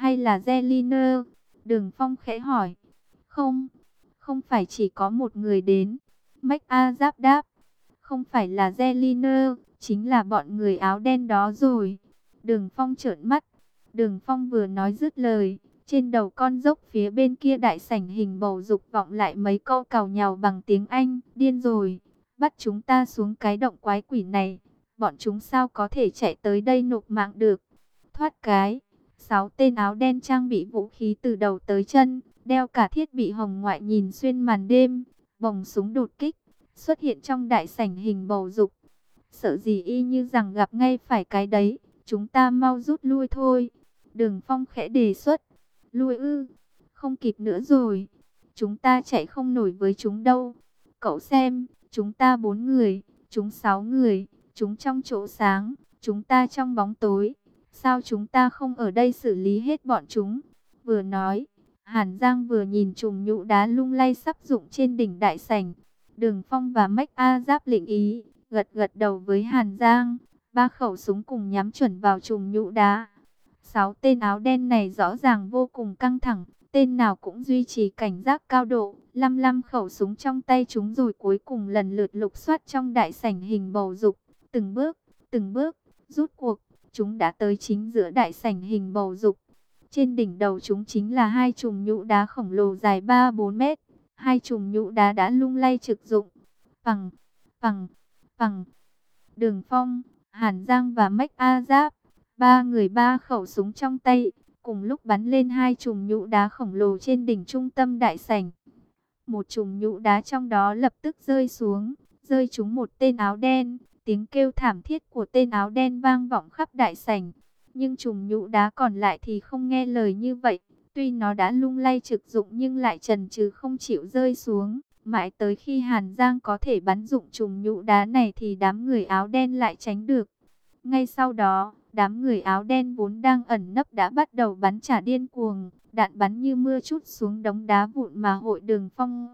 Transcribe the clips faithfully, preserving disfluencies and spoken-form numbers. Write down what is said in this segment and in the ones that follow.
hay là Zeliner? Đường Phong khẽ hỏi. Không, không phải chỉ có một người đến. MacArthur đáp. Không phải là Zeliner, chính là bọn người áo đen đó rồi. Đường Phong trợn mắt. Đường Phong vừa nói dứt lời, trên đầu con dốc phía bên kia đại sảnh hình bầu dục vọng lại mấy câu càu nhàu bằng tiếng Anh. Điên rồi, bắt chúng ta xuống cái động quái quỷ này. Bọn chúng sao có thể chạy tới đây nộp mạng được. Thoát cái, sáu tên áo đen trang bị vũ khí từ đầu tới chân, đeo cả thiết bị hồng ngoại nhìn xuyên màn đêm, bồng súng đột kích, xuất hiện trong đại sảnh hình bầu dục. Sợ gì y như rằng gặp ngay phải cái đấy, chúng ta mau rút lui thôi. Đường Phong khẽ đề xuất. Lui ư? Không kịp nữa rồi. Chúng ta chạy không nổi với chúng đâu. Cậu xem, chúng ta bốn người, chúng sáu người, chúng trong chỗ sáng, chúng ta trong bóng tối. Sao chúng ta không ở đây xử lý hết bọn chúng? Vừa nói, Hàn Giang vừa nhìn chùm nhũ đá lung lay sắp rụng trên đỉnh đại sảnh. Đường Phong và MacArthur lĩnh ý, gật gật đầu với Hàn Giang. Ba khẩu súng cùng nhắm chuẩn vào chùm nhũ đá. Sáu tên áo đen này rõ ràng vô cùng căng thẳng, tên nào cũng duy trì cảnh giác cao độ, lăm lăm khẩu súng trong tay chúng rồi cuối cùng lần lượt lục soát trong đại sảnh hình bầu dục, từng bước, từng bước, rút cuộc, chúng đã tới chính giữa đại sảnh hình bầu dục. Trên đỉnh đầu chúng chính là hai chùm nhũ đá khổng lồ dài ba bốn mét, hai chùm nhũ đá đã lung lay trực dụng. Phằng, phằng, phằng. Đường Phong, Hàn Giang và MacArthur, ba người ba khẩu súng trong tay, cùng lúc bắn lên hai chùm nhũ đá khổng lồ trên đỉnh trung tâm đại sảnh. Một chùm nhũ đá trong đó lập tức rơi xuống, rơi trúng một tên áo đen, tiếng kêu thảm thiết của tên áo đen vang vọng khắp đại sảnh. Nhưng chùm nhũ đá còn lại thì không nghe lời như vậy, tuy nó đã lung lay trực dụng nhưng lại chần chừ không chịu rơi xuống. Mãi tới khi Hàn Giang có thể bắn dụng chùm nhũ đá này thì đám người áo đen lại tránh được. Ngay sau đó, đám người áo đen vốn đang ẩn nấp đã bắt đầu bắn trả điên cuồng, đạn bắn như mưa trút xuống đống đá vụn mà hội Đường Phong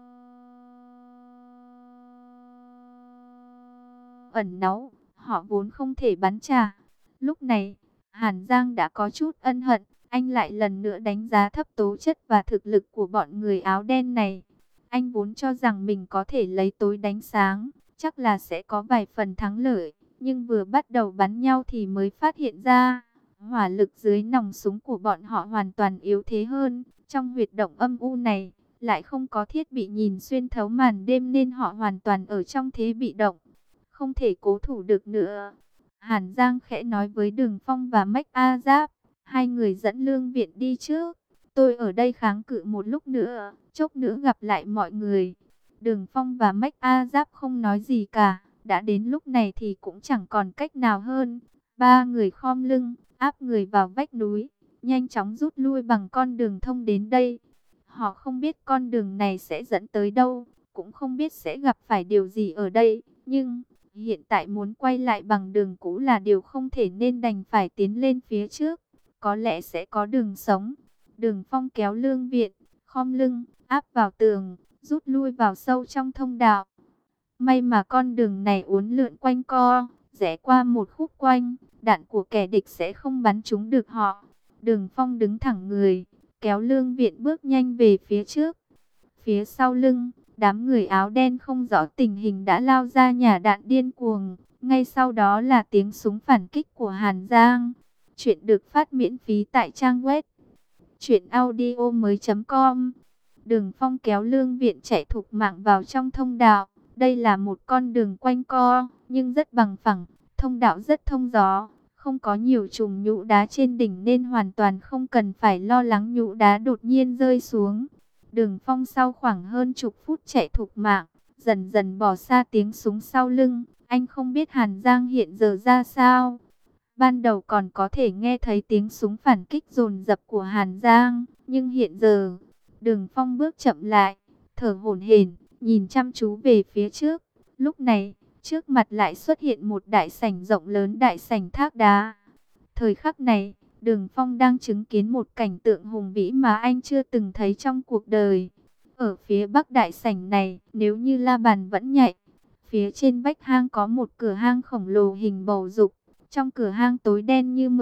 ẩn náu, họ vốn không thể bắn trả. Lúc này, Hàn Giang đã có chút ân hận, anh lại lần nữa đánh giá thấp tố chất và thực lực của bọn người áo đen này. Anh vốn cho rằng mình có thể lấy tối đánh sáng, chắc là sẽ có vài phần thắng lợi. Nhưng vừa bắt đầu bắn nhau thì mới phát hiện ra, hỏa lực dưới nòng súng của bọn họ hoàn toàn yếu thế hơn. Trong huyệt động âm u này, lại không có thiết bị nhìn xuyên thấu màn đêm nên họ hoàn toàn ở trong thế bị động, không thể cố thủ được nữa. Hàn Giang khẽ nói với Đường Phong và MacArthur, hai người dẫn Lương Viện đi trước. Tôi ở đây kháng cự một lúc nữa, chốc nữa gặp lại mọi người. Đường Phong và MacArthur không nói gì cả. Đã đến lúc này thì cũng chẳng còn cách nào hơn. Ba người khom lưng, áp người vào vách núi, nhanh chóng rút lui bằng con đường thông đến đây. Họ không biết con đường này sẽ dẫn tới đâu, cũng không biết sẽ gặp phải điều gì ở đây. Nhưng hiện tại muốn quay lại bằng đường cũ là điều không thể nên đành phải tiến lên phía trước. Có lẽ sẽ có đường sống. Đường Phong kéo Lương Viện, khom lưng, áp vào tường, rút lui vào sâu trong thông đạo. May mà con đường này uốn lượn quanh co, rẽ qua một khúc quanh, đạn của kẻ địch sẽ không bắn trúng được họ. Đường Phong đứng thẳng người, kéo Lương Viện bước nhanh về phía trước. Phía sau lưng, đám người áo đen không rõ tình hình đã lao ra nhả đạn điên cuồng. Ngay sau đó là tiếng súng phản kích của Hàn Giang. Chuyện được phát miễn phí tại trang web truyện audio mới chấm com. Đường Phong kéo Lương Viện chạy thục mạng vào trong thông đạo. Đây là một con đường quanh co, nhưng rất bằng phẳng, thông đạo rất thông gió, không có nhiều chùm nhũ đá trên đỉnh nên hoàn toàn không cần phải lo lắng nhũ đá đột nhiên rơi xuống. Đường Phong sau khoảng hơn chục phút chạy thục mạng, dần dần bỏ xa tiếng súng sau lưng, anh không biết Hàn Giang hiện giờ ra sao. Ban đầu còn có thể nghe thấy tiếng súng phản kích dồn dập của Hàn Giang, nhưng hiện giờ, Đường Phong bước chậm lại, thở hổn hển, nhìn chăm chú về phía trước. Lúc này, trước mặt lại xuất hiện một đại sảnh rộng lớn, đại sảnh thác đá. Thời khắc này, Đường Phong đang chứng kiến một cảnh tượng hùng vĩ mà anh chưa từng thấy trong cuộc đời. Ở phía bắc đại sảnh này, nếu như la bàn vẫn nhạy, phía trên vách hang có một cửa hang khổng lồ hình bầu dục. Trong cửa hang tối đen như mực,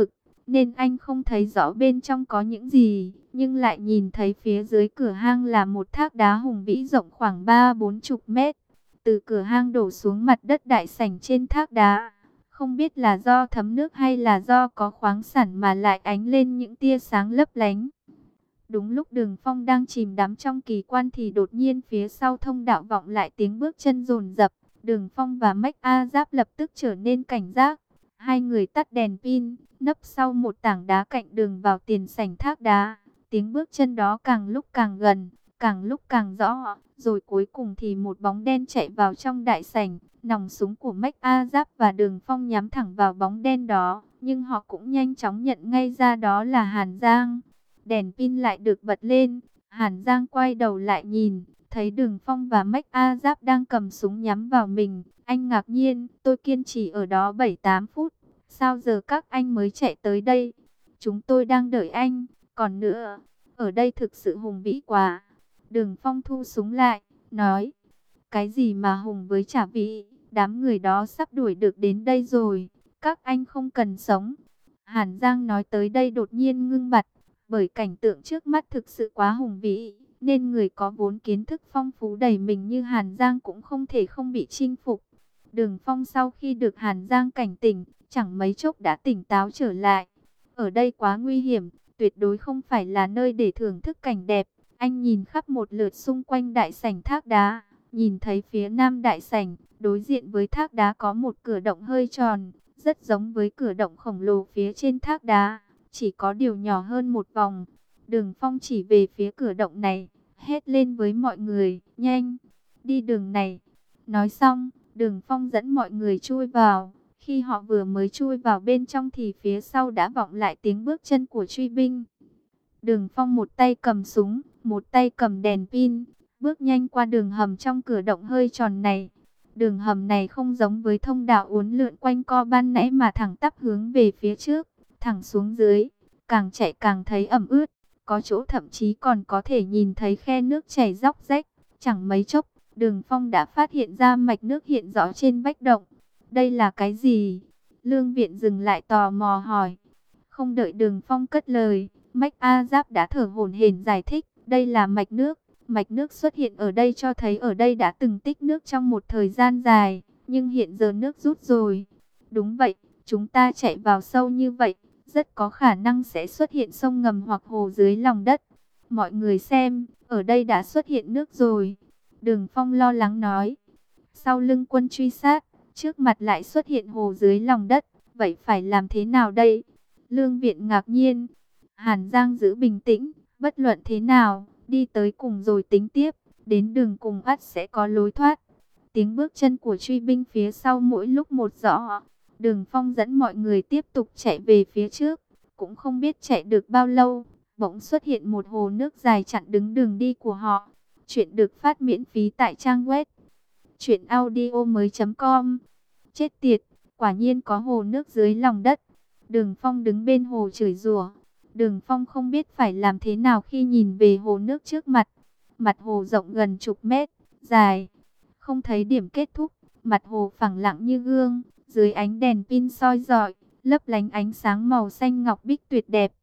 nên anh không thấy rõ bên trong có những gì, nhưng lại nhìn thấy phía dưới cửa hang là một thác đá hùng vĩ rộng khoảng ba bốn chục mét. Từ cửa hang đổ xuống mặt đất đại sảnh trên thác đá, không biết là do thấm nước hay là do có khoáng sản mà lại ánh lên những tia sáng lấp lánh. Đúng lúc Đường Phong đang chìm đắm trong kỳ quan thì đột nhiên phía sau thông đạo vọng lại tiếng bước chân dồn dập. Đường Phong và Mách A Giáp lập tức trở nên cảnh giác. Hai người tắt đèn pin, nấp sau một tảng đá cạnh đường vào tiền sảnh thác đá. Tiếng bước chân đó càng lúc càng gần, càng lúc càng rõ, rồi cuối cùng thì một bóng đen chạy vào trong đại sảnh. Nòng súng của Mách A Giáp và Đường Phong nhắm thẳng vào bóng đen đó, nhưng họ cũng nhanh chóng nhận ngay ra đó là Hàn Giang. Đèn pin lại được bật lên, Hàn Giang quay đầu lại nhìn, thấy Đường Phong và Mách A Giáp đang cầm súng nhắm vào mình. Anh ngạc nhiên, tôi kiên trì ở đó bảy tám phút, sao giờ các anh mới chạy tới đây? Chúng tôi đang đợi anh, còn nữa, ở đây thực sự hùng vĩ quá. Đường Phong thu súng lại, nói, cái gì mà hùng với chả vĩ, đám người đó sắp đuổi được đến đây rồi, các anh không cần sống. Hàn Giang nói tới đây đột nhiên ngưng bặt, bởi cảnh tượng trước mắt thực sự quá hùng vĩ, nên người có vốn kiến thức phong phú đầy mình như Hàn Giang cũng không thể không bị chinh phục. Đường Phong sau khi được Hàn Giang cảnh tỉnh, chẳng mấy chốc đã tỉnh táo trở lại. Ở đây quá nguy hiểm, tuyệt đối không phải là nơi để thưởng thức cảnh đẹp. Anh nhìn khắp một lượt xung quanh đại sảnh thác đá, nhìn thấy phía nam đại sảnh, đối diện với thác đá có một cửa động hơi tròn, rất giống với cửa động khổng lồ phía trên thác đá, chỉ có điều nhỏ hơn một vòng. Đường Phong chỉ về phía cửa động này, hét lên với mọi người, nhanh, đi đường này. Nói xong, Đường Phong dẫn mọi người chui vào. Khi họ vừa mới chui vào bên trong thì phía sau đã vọng lại tiếng bước chân của truy binh. Đường Phong một tay cầm súng, một tay cầm đèn pin, bước nhanh qua đường hầm trong cửa động hơi tròn này. Đường hầm này không giống với thông đạo uốn lượn quanh co ban nãy mà thẳng tắp hướng về phía trước, thẳng xuống dưới, càng chạy càng thấy ẩm ướt, có chỗ thậm chí còn có thể nhìn thấy khe nước chảy róc rách. Chẳng mấy chốc, Đường Phong đã phát hiện ra mạch nước hiện rõ trên vách động. Đây là cái gì? Lương Viện dừng lại tò mò hỏi. Không đợi Đường Phong cất lời, Mách A Giáp đã thở hổn hển giải thích. Đây là mạch nước. Mạch nước xuất hiện ở đây cho thấy ở đây đã từng tích nước trong một thời gian dài, nhưng hiện giờ nước rút rồi. Đúng vậy, chúng ta chạy vào sâu như vậy, rất có khả năng sẽ xuất hiện sông ngầm hoặc hồ dưới lòng đất. Mọi người xem, ở đây đã xuất hiện nước rồi. Đường Phong lo lắng nói. Sau lưng quân truy sát, trước mặt lại xuất hiện hồ dưới lòng đất. Vậy phải làm thế nào đây? Lương Viện ngạc nhiên. Hàn Giang giữ bình tĩnh, bất luận thế nào, đi tới cùng rồi tính tiếp. Đến đường cùng ắt sẽ có lối thoát. Tiếng bước chân của truy binh phía sau mỗi lúc một rõ. Đường Phong dẫn mọi người tiếp tục chạy về phía trước. Cũng không biết chạy được bao lâu, bỗng xuất hiện một hồ nước dài chặn đứng đường đi của họ. Chuyện được phát miễn phí tại trang web truyện audio mới chấm com. Chết tiệt, quả nhiên có hồ nước dưới lòng đất. Đường Phong đứng bên hồ chửi rủa. Đường Phong không biết phải làm thế nào khi nhìn về hồ nước trước mặt. Mặt hồ rộng gần chục mét, dài, không thấy điểm kết thúc. Mặt hồ phẳng lặng như gương, dưới ánh đèn pin soi rọi, lấp lánh ánh sáng màu xanh ngọc bích tuyệt đẹp.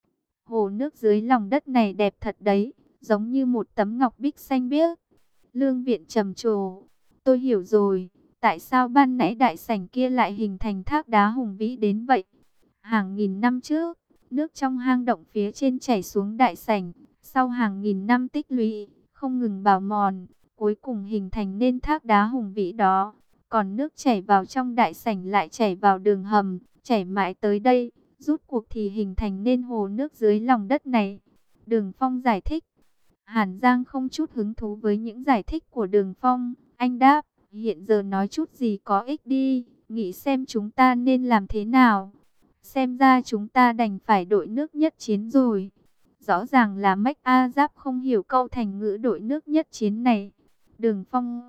Hồ nước dưới lòng đất này đẹp thật đấy, giống như một tấm ngọc bích xanh biếc. Lương Viện trầm trồ. Tôi hiểu rồi, tại sao ban nãy đại sảnh kia lại hình thành thác đá hùng vĩ đến vậy. Hàng nghìn năm trước, nước trong hang động phía trên chảy xuống đại sảnh, sau hàng nghìn năm tích lũy, không ngừng bào mòn, cuối cùng hình thành nên thác đá hùng vĩ đó. Còn nước chảy vào trong đại sảnh lại chảy vào đường hầm, chảy mãi tới đây, rút cuộc thì hình thành nên hồ nước dưới lòng đất này. Đường Phong giải thích. Hàn Giang không chút hứng thú với những giải thích của Đường Phong. Anh đáp, hiện giờ nói chút gì có ích đi, nghĩ xem chúng ta nên làm thế nào. Xem ra chúng ta đành phải đội nước nhất chiến rồi. Rõ ràng là Mách A Giáp không hiểu câu thành ngữ đội nước nhất chiến này. Đường Phong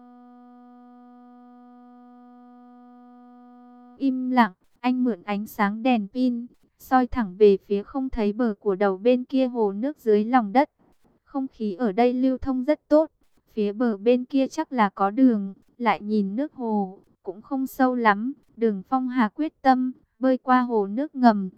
im lặng, anh mượn ánh sáng đèn pin, soi thẳng về phía không thấy bờ của đầu bên kia hồ nước dưới lòng đất. Không khí ở đây lưu thông rất tốt, phía bờ bên kia chắc là có đường, lại nhìn nước hồ, cũng không sâu lắm. Đường Phong hà quyết tâm, bơi qua hồ nước ngầm.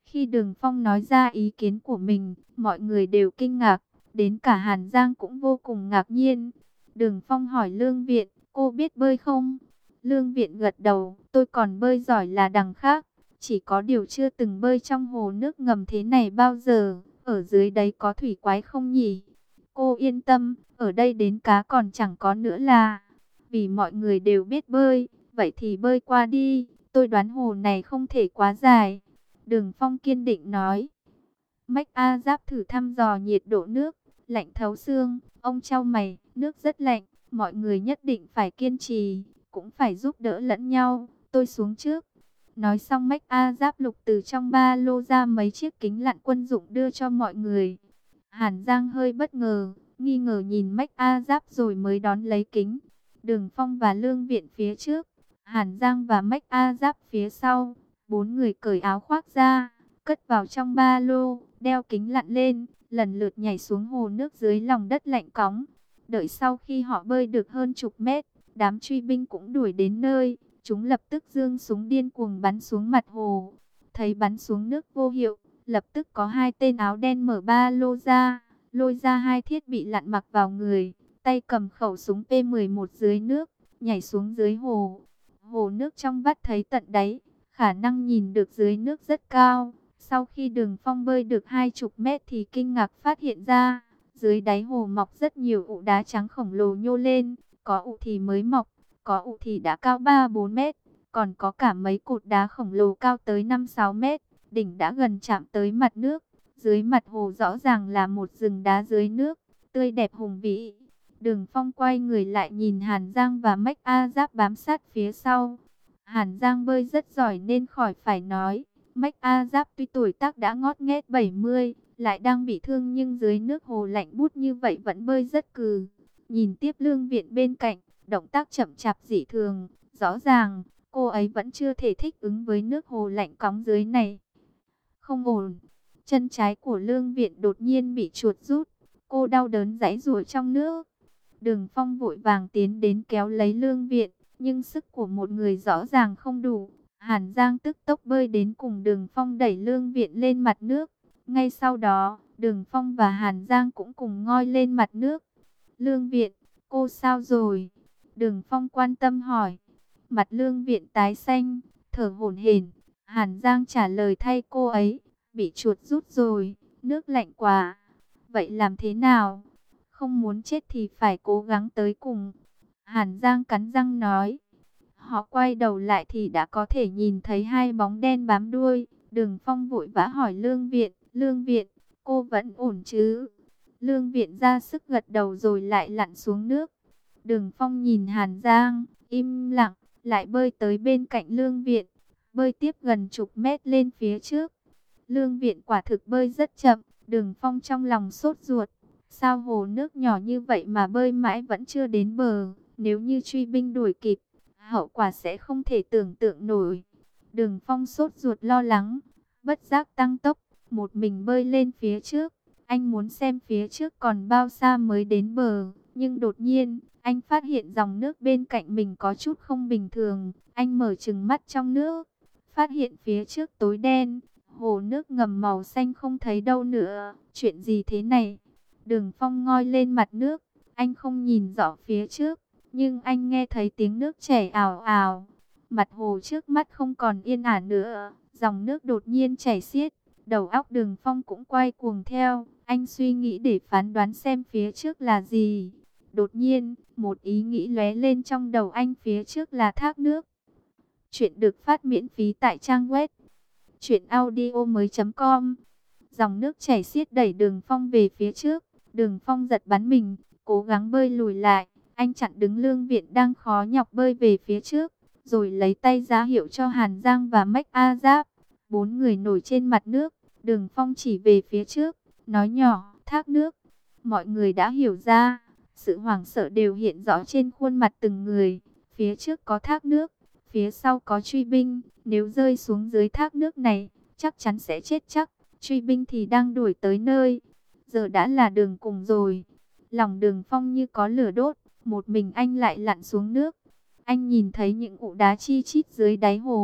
Khi Đường Phong nói ra ý kiến của mình, mọi người đều kinh ngạc, đến cả Hàn Giang cũng vô cùng ngạc nhiên. Đường Phong hỏi Lương Viện, cô biết bơi không? Lương Viện gật đầu, tôi còn bơi giỏi là đằng khác, chỉ có điều chưa từng bơi trong hồ nước ngầm thế này bao giờ, ở dưới đấy có thủy quái không nhỉ? Cô yên tâm, ở đây đến cá còn chẳng có nữa là, vì mọi người đều biết bơi, vậy thì bơi qua đi, tôi đoán hồ này không thể quá dài. Đường Phong kiên định nói. Mách A Giáp thử thăm dò nhiệt độ nước, lạnh thấu xương, ông chau mày, nước rất lạnh, mọi người nhất định phải kiên trì, cũng phải giúp đỡ lẫn nhau, tôi xuống trước. Nói xong Mách A Giáp lục từ trong ba lô ra mấy chiếc kính lặn quân dụng đưa cho mọi người. Hàn Giang hơi bất ngờ, nghi ngờ nhìn Mách A Giáp rồi mới đón lấy kính. Đường Phong và Lương Viện phía trước, Hàn Giang và Mách A Giáp phía sau, bốn người cởi áo khoác ra, cất vào trong ba lô, đeo kính lặn lên, lần lượt nhảy xuống hồ nước dưới lòng đất lạnh cóng. Đợi sau khi họ bơi được hơn chục mét, đám truy binh cũng đuổi đến nơi, chúng lập tức giương súng điên cuồng bắn xuống mặt hồ. Thấy bắn xuống nước vô hiệu, lập tức có hai tên áo đen mở ba lô ra, lôi ra hai thiết bị lặn mặc vào người, tay cầm khẩu súng P mười một dưới nước, nhảy xuống dưới hồ. Hồ nước trong vắt thấy tận đáy, khả năng nhìn được dưới nước rất cao. Sau khi Đường Phong bơi được hai chục mét thì kinh ngạc phát hiện ra, dưới đáy hồ mọc rất nhiều ụ đá trắng khổng lồ nhô lên, có ụ thì mới mọc, có ụ thì đã cao ba bốn mét, còn có cả mấy cột đá khổng lồ cao tới năm sáu mét, đỉnh đã gần chạm tới mặt nước. Dưới mặt hồ rõ ràng là một rừng đá dưới nước, tươi đẹp hùng vĩ. Đường Phong quay người lại nhìn Hàn Giang và Mách A Giáp bám sát phía sau. Hàn Giang bơi rất giỏi nên khỏi phải nói. Mách A Giáp tuy tuổi tác đã ngót nghét bảy mươi, lại đang bị thương nhưng dưới nước hồ lạnh bút như vậy vẫn bơi rất cừ. Nhìn tiếp Lương Viện bên cạnh, động tác chậm chạp dị thường, rõ ràng cô ấy vẫn chưa thể thích ứng với nước hồ lạnh cóng dưới này. Không ổn, chân trái của Lương Viện đột nhiên bị chuột rút, cô đau đớn giãy giụa trong nước. Đường Phong vội vàng tiến đến kéo lấy Lương Viện, nhưng sức của một người rõ ràng không đủ. Hàn Giang tức tốc bơi đến cùng Đường Phong đẩy Lương Viện lên mặt nước. Ngay sau đó, Đường Phong và Hàn Giang cũng cùng ngoi lên mặt nước. Lương Viện, cô sao rồi? Đường Phong quan tâm hỏi. Mặt Lương Viện tái xanh, thở hổn hển. Hàn Giang trả lời thay cô ấy, bị chuột rút rồi, nước lạnh quá. Vậy làm thế nào? Không muốn chết thì phải cố gắng tới cùng. Hàn Giang cắn răng nói. Họ quay đầu lại thì đã có thể nhìn thấy hai bóng đen bám đuôi. Đường Phong vội vã hỏi Lương Viện, Lương Viện, cô vẫn ổn chứ? Lương Viện ra sức gật đầu rồi lại lặn xuống nước. Đường Phong nhìn Hàn Giang, im lặng, lại bơi tới bên cạnh Lương Viện, bơi tiếp gần chục mét lên phía trước. Lương Viện quả thực bơi rất chậm, Đường Phong trong lòng sốt ruột. Sao hồ nước nhỏ như vậy mà bơi mãi vẫn chưa đến bờ, nếu như truy binh đuổi kịp, hậu quả sẽ không thể tưởng tượng nổi. Đường Phong sốt ruột lo lắng, bất giác tăng tốc, một mình bơi lên phía trước. Anh muốn xem phía trước còn bao xa mới đến bờ, nhưng đột nhiên, anh phát hiện dòng nước bên cạnh mình có chút không bình thường. Anh mở trừng mắt trong nước, phát hiện phía trước tối đen, hồ nước ngầm màu xanh không thấy đâu nữa. Chuyện gì thế này? Đường Phong ngoi lên mặt nước, anh không nhìn rõ phía trước, nhưng anh nghe thấy tiếng nước chảy ào ào. Mặt hồ trước mắt không còn yên ả nữa, dòng nước đột nhiên chảy xiết, đầu óc Đường Phong cũng quay cuồng theo. Anh suy nghĩ để phán đoán xem phía trước là gì. Đột nhiên, một ý nghĩ lóe lên trong đầu anh, phía trước là thác nước. Chuyện được phát miễn phí tại trang web truyện audio mới chấm com. Dòng nước chảy xiết đẩy Đường Phong về phía trước. Đường Phong giật bắn mình, cố gắng bơi lùi lại. Anh chặn đứng Lương Viện đang khó nhọc bơi về phía trước, rồi lấy tay ra hiệu cho Hàn Giang và Mách A Giáp. Bốn người nổi trên mặt nước. Đường Phong chỉ về phía trước, nói nhỏ, thác nước. Mọi người đã hiểu ra, sự hoảng sợ đều hiện rõ trên khuôn mặt từng người. Phía trước có thác nước, phía sau có truy binh. Nếu rơi xuống dưới thác nước này, chắc chắn sẽ chết chắc. Truy binh thì đang đuổi tới nơi. Giờ đã là đường cùng rồi. Lòng Đường Phong như có lửa đốt. Một mình anh lại lặn xuống nước. Anh nhìn thấy những ụ đá chi chít dưới đáy hồ.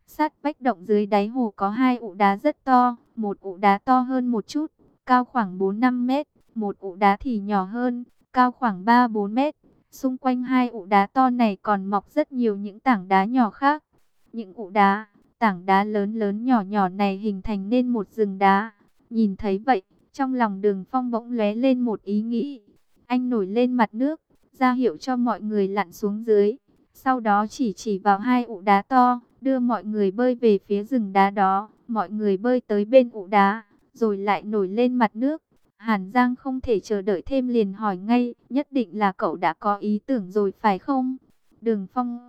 Sát vách động dưới đáy hồ có hai ụ đá rất to, một ụ đá to hơn một chút, cao khoảng bốn năm mét, một ụ đá thì nhỏ hơn, cao khoảng ba bốn mét. Xung quanh hai ụ đá to này còn mọc rất nhiều những tảng đá nhỏ khác. Những ụ đá, tảng đá lớn lớn nhỏ nhỏ này hình thành nên một rừng đá. Nhìn thấy vậy, trong lòng Đường Phong bỗng lóe lên một ý nghĩ. Anh nổi lên mặt nước, ra hiệu cho mọi người lặn xuống dưới. Sau đó chỉ chỉ vào hai ụ đá to, đưa mọi người bơi về phía rừng đá đó. Mọi người bơi tới bên ụ đá, rồi lại nổi lên mặt nước. Hàn Giang không thể chờ đợi thêm liền hỏi ngay, nhất định là cậu đã có ý tưởng rồi phải không? Đường Phong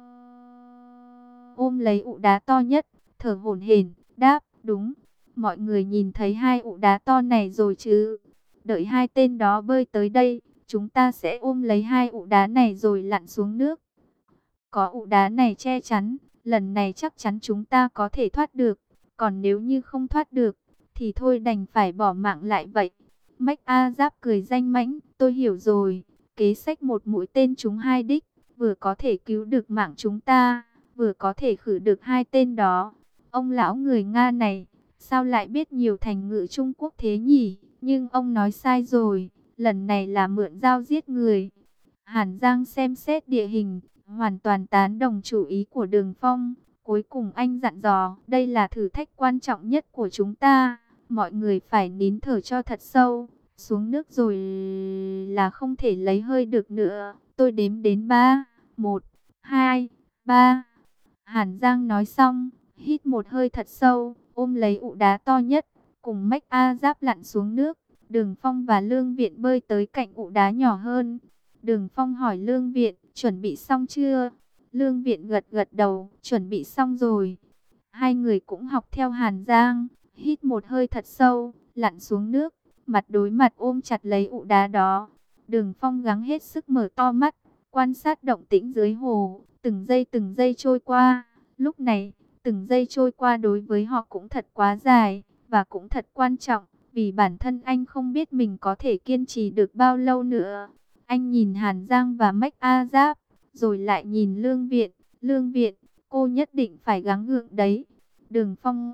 ôm lấy ụ đá to nhất, thở hổn hển, đáp, đúng. Mọi người nhìn thấy hai ụ đá to này rồi chứ? Đợi hai tên đó bơi tới đây, chúng ta sẽ ôm lấy hai ụ đá này rồi lặn xuống nước. Có ụ đá này che chắn, lần này chắc chắn chúng ta có thể thoát được. Còn nếu như không thoát được, thì thôi đành phải bỏ mạng lại vậy. Mách A Giáp cười danh mãnh, tôi hiểu rồi. Kế sách một mũi tên trúng hai đích, vừa có thể cứu được mạng chúng ta, vừa có thể khử được hai tên đó. Ông lão người Nga này, sao lại biết nhiều thành ngữ Trung Quốc thế nhỉ? Nhưng ông nói sai rồi, lần này là mượn dao giết người. Hàn Giang xem xét địa hình, hoàn toàn tán đồng chủ ý của Đường Phong. Cuối cùng anh dặn dò, đây là thử thách quan trọng nhất của chúng ta. Mọi người phải nín thở cho thật sâu. Xuống nước rồi là không thể lấy hơi được nữa. Tôi đếm đến ba. Một, hai, ba. Hàn Giang nói xong, hít một hơi thật sâu, ôm lấy ụ đá to nhất, cùng Mách A Giáp lặn xuống nước. Đường Phong và Lương Viện bơi tới cạnh ụ đá nhỏ hơn. Đường Phong hỏi Lương Viện, chuẩn bị xong chưa? Lương Viện gật gật đầu, chuẩn bị xong rồi. Hai người cũng học theo Hàn Giang, hít một hơi thật sâu, lặn xuống nước, mặt đối mặt ôm chặt lấy ụ đá đó. Đường Phong gắng hết sức mở to mắt, quan sát động tĩnh dưới hồ, từng giây từng giây trôi qua. Lúc này, từng giây trôi qua đối với họ cũng thật quá dài, và cũng thật quan trọng, vì bản thân anh không biết mình có thể kiên trì được bao lâu nữa. Anh nhìn Hàn Giang và Mách A Giáp, rồi lại nhìn Lương Viện. Lương Viện, cô nhất định phải gắng gượng đấy. Đường Phong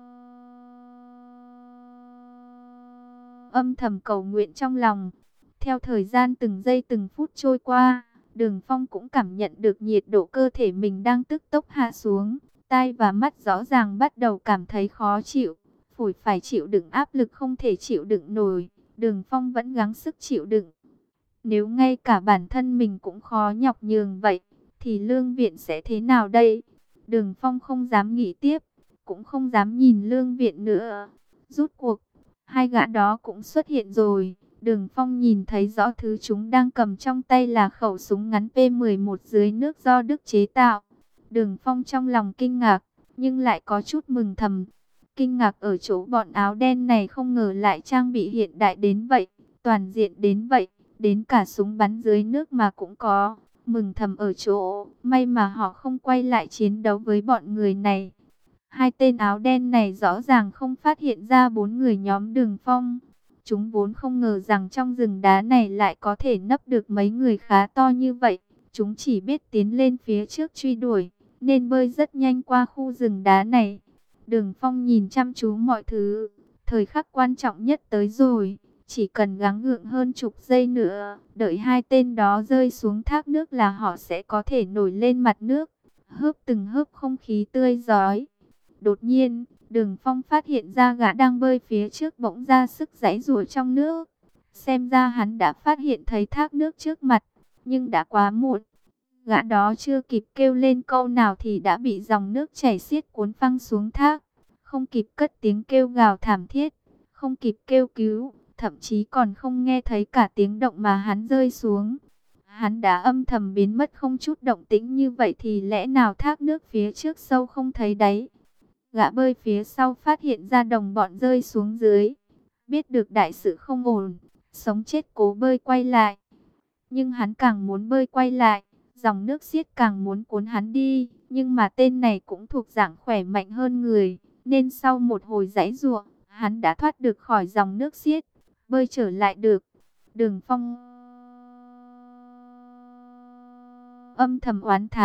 âm thầm cầu nguyện trong lòng. Theo thời gian từng giây từng phút trôi qua, Đường Phong cũng cảm nhận được nhiệt độ cơ thể mình đang tức tốc hạ xuống. Tai và mắt rõ ràng bắt đầu cảm thấy khó chịu. Phổi phải chịu đựng áp lực không thể chịu đựng nổi. Đường Phong vẫn gắng sức chịu đựng. Nếu ngay cả bản thân mình cũng khó nhọc nhường vậy, thì Lương Viện sẽ thế nào đây? Đường Phong không dám nghĩ tiếp, cũng không dám nhìn Lương Viện nữa. Rút cuộc, hai gã đó cũng xuất hiện rồi. Đường Phong nhìn thấy rõ thứ chúng đang cầm trong tay là khẩu súng ngắn P mười một dưới nước do Đức chế tạo. Đường Phong trong lòng kinh ngạc, nhưng lại có chút mừng thầm. Kinh ngạc ở chỗ bọn áo đen này không ngờ lại trang bị hiện đại đến vậy, toàn diện đến vậy, đến cả súng bắn dưới nước mà cũng có. Mừng thầm ở chỗ, may mà họ không quay lại chiến đấu với bọn người này. Hai tên áo đen này rõ ràng không phát hiện ra bốn người nhóm Đường Phong. Chúng vốn không ngờ rằng trong rừng đá này lại có thể nấp được mấy người khá to như vậy. Chúng chỉ biết tiến lên phía trước truy đuổi, nên bơi rất nhanh qua khu rừng đá này. Đường Phong nhìn chăm chú mọi thứ, thời khắc quan trọng nhất tới rồi. Chỉ cần gắng gượng hơn chục giây nữa, đợi hai tên đó rơi xuống thác nước là họ sẽ có thể nổi lên mặt nước, hớp từng hớp không khí tươi rói. Đột nhiên, Đường Phong phát hiện ra gã đang bơi phía trước bỗng ra sức giãy giụa trong nước. Xem ra hắn đã phát hiện thấy thác nước trước mặt, nhưng đã quá muộn. Gã đó chưa kịp kêu lên câu nào thì đã bị dòng nước chảy xiết cuốn phăng xuống thác. Không kịp cất tiếng kêu gào thảm thiết, không kịp kêu cứu, thậm chí còn không nghe thấy cả tiếng động mà hắn rơi xuống. Hắn đã âm thầm biến mất không chút động tĩnh như vậy thì lẽ nào thác nước phía trước sâu không thấy đáy. Gã bơi phía sau phát hiện ra đồng bọn rơi xuống dưới, biết được đại sự không ổn, sống chết cố bơi quay lại. Nhưng hắn càng muốn bơi quay lại, dòng nước xiết càng muốn cuốn hắn đi, nhưng mà tên này cũng thuộc dạng khỏe mạnh hơn người, nên sau một hồi giãy giụa, hắn đã thoát được khỏi dòng nước xiết, bơi trở lại được. Đường Phong âm thầm oán thán,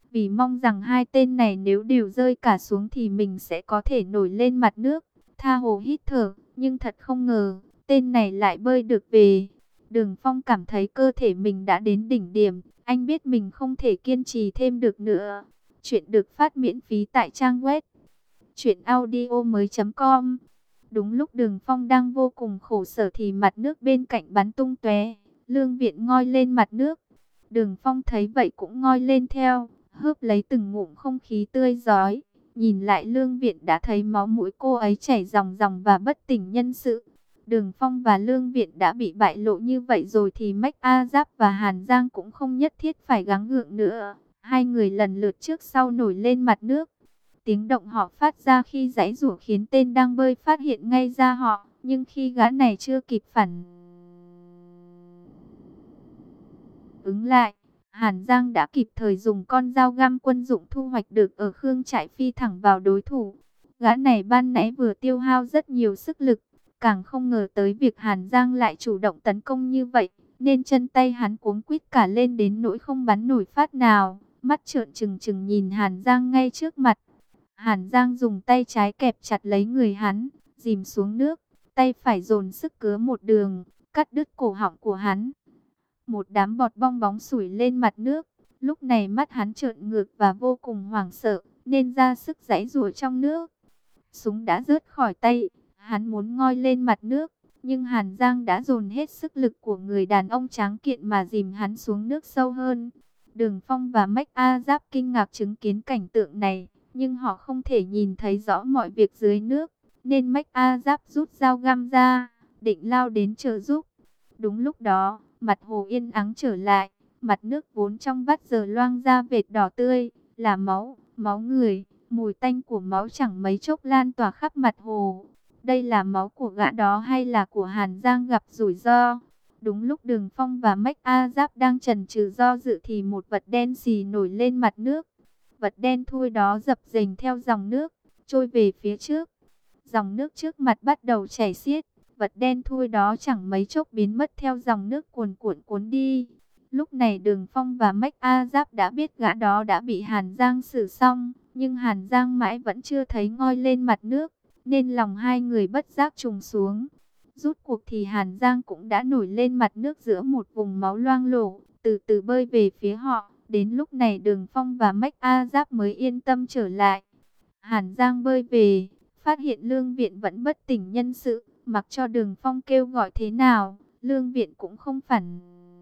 vì mong rằng hai tên này nếu đều rơi cả xuống thì mình sẽ có thể nổi lên mặt nước, tha hồ hít thở. Nhưng thật không ngờ, tên này lại bơi được về. Đường Phong cảm thấy cơ thể mình đã đến đỉnh điểm, anh biết mình không thể kiên trì thêm được nữa. Chuyện được phát miễn phí tại trang web truyện audio mới chấm com. Đúng lúc Đường Phong đang vô cùng khổ sở thì mặt nước bên cạnh bắn tung tóe, Lương Viện ngoi lên mặt nước. Đường Phong thấy vậy cũng ngoi lên theo, hớp lấy từng ngụm không khí tươi rói. Nhìn lại Lương Viện đã thấy máu mũi cô ấy chảy ròng ròng và bất tỉnh nhân sự. Đường Phong và Lương Viện đã bị bại lộ như vậy rồi thì Mách A Giáp và Hàn Giang cũng không nhất thiết phải gắng gượng nữa. Hai người lần lượt trước sau nổi lên mặt nước. Tiếng động họ phát ra khi giãy giụa khiến tên đang bơi phát hiện ngay ra họ, nhưng khi gã này chưa kịp phản ứng lại, Hàn Giang đã kịp thời dùng con dao găm quân dụng thu hoạch được ở Khương Trại phi thẳng vào đối thủ. Gã này ban nãy vừa tiêu hao rất nhiều sức lực, càng không ngờ tới việc Hàn Giang lại chủ động tấn công như vậy, nên chân tay hắn cuống quýt cả lên đến nỗi không bắn nổi phát nào, mắt trợn trừng trừng nhìn Hàn Giang ngay trước mặt. Hàn Giang dùng tay trái kẹp chặt lấy người hắn, dìm xuống nước, tay phải dồn sức cứa một đường, cắt đứt cổ họng của hắn. Một đám bọt bong bóng sủi lên mặt nước, lúc này mắt hắn trợn ngược và vô cùng hoảng sợ, nên ra sức giãy giụa trong nước. Súng đã rớt khỏi tay, hắn muốn ngoi lên mặt nước, nhưng Hàn Giang đã dồn hết sức lực của người đàn ông tráng kiện mà dìm hắn xuống nước sâu hơn. Đường Phong và Mách A Giáp kinh ngạc chứng kiến cảnh tượng này, nhưng họ không thể nhìn thấy rõ mọi việc dưới nước, nên Mách A Giáp rút dao găm ra, định lao đến trợ giúp. Đúng lúc đó, mặt hồ yên ắng trở lại, mặt nước vốn trong vắt giờ loang ra vệt đỏ tươi, là máu, máu người, mùi tanh của máu chẳng mấy chốc lan tỏa khắp mặt hồ. Đây là máu của gã đó hay là của Hàn Giang gặp rủi ro? Đúng lúc Đường Phong và Mách A Giáp đang chần chừ do dự thì một vật đen xì nổi lên mặt nước. Vật đen thui đó dập dềnh theo dòng nước, trôi về phía trước. Dòng nước trước mặt bắt đầu chảy xiết, vật đen thui đó chẳng mấy chốc biến mất theo dòng nước cuồn cuộn cuốn đi. Lúc này Đường Phong và Mách A Giáp đã biết gã đó đã bị Hàn Giang xử xong, nhưng Hàn Giang mãi vẫn chưa thấy ngoi lên mặt nước, nên lòng hai người bất giác trùng xuống. Rút cuộc thì Hàn Giang cũng đã nổi lên mặt nước giữa một vùng máu loang lổ, từ từ bơi về phía họ. Đến lúc này Đường Phong và Mách A Giáp mới yên tâm trở lại. Hàn Giang bơi về, phát hiện Lương Viện vẫn bất tỉnh nhân sự, mặc cho Đường Phong kêu gọi thế nào, Lương Viện cũng không phản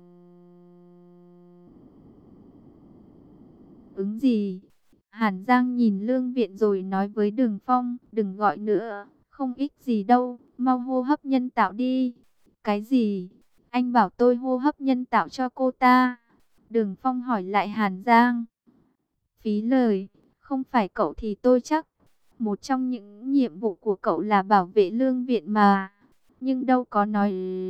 ứng gì. Hàn Giang nhìn Lương Viện rồi nói với Đường Phong, đừng gọi nữa, không ích gì đâu, mau hô hấp nhân tạo đi. Cái gì? Anh bảo tôi hô hấp nhân tạo cho cô ta? Đường Phong hỏi lại Hàn Giang. Phí lời, không phải cậu thì tôi chắc. Một trong những nhiệm vụ của cậu là bảo vệ Lương Viện mà. Nhưng đâu có nói